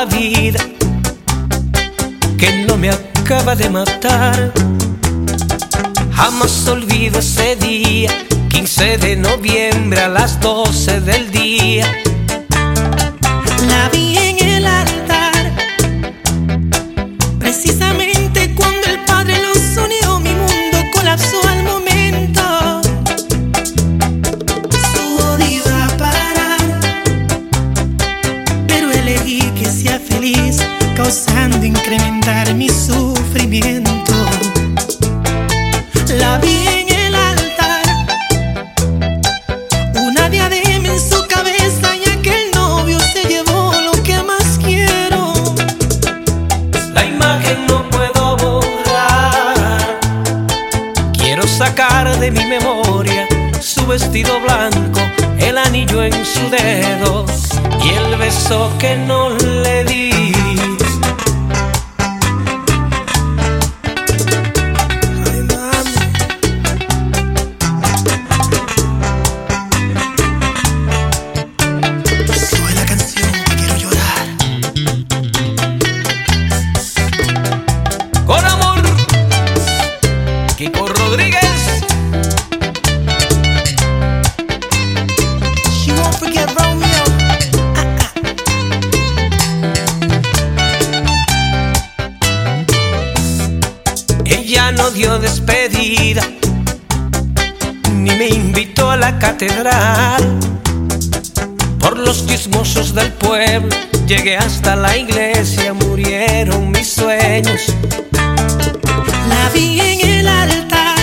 la vida que no me acaba de matar. Jamás olvido ese día, 15 de noviembre a las 12 del día. La vi en el altar, precisamente cuando el Padre los unió, mi mundo colapsó al momento. Su odio iba a parar, pero elegí que sea feliz, causando incrementar mi sufrimiento. La vi en el altar, una diadema en su cabeza, y aquel novio se llevó lo que más quiero. La imagen no puedo borrar, quiero sacar de mi memoria su vestido blanco, el anillo en su dedo y el beso que no le di. Con amor, Kiko Rodríguez. She won't forget Romeo. Ella no dio despedida, ni me invitó a la catedral. Por los chismosos del pueblo llegué hasta la iglesia, murieron mis sueños. La vi en el altar,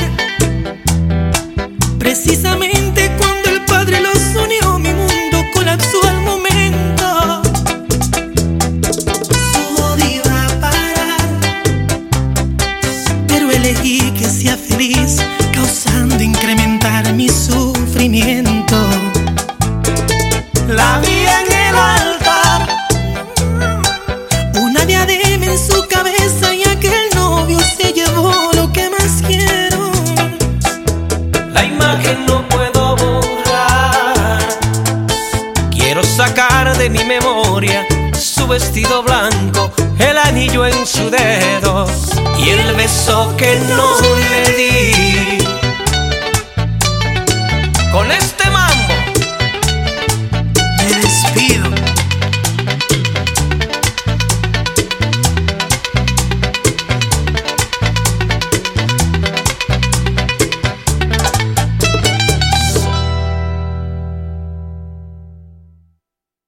precisamente cuando el Padre los unió, mi mundo colapsó al momento. Su odio iba a parar, pero elegí que sea feliz, causando incrementar mi sufrimiento. La vi en el altar, una diadema en su cabeza, y aquel novio se llevó lo que más quiero. la imagen no puedo borrar, quiero sacar de mi memoria su vestido blanco, el anillo en su dedo y el beso que no le di.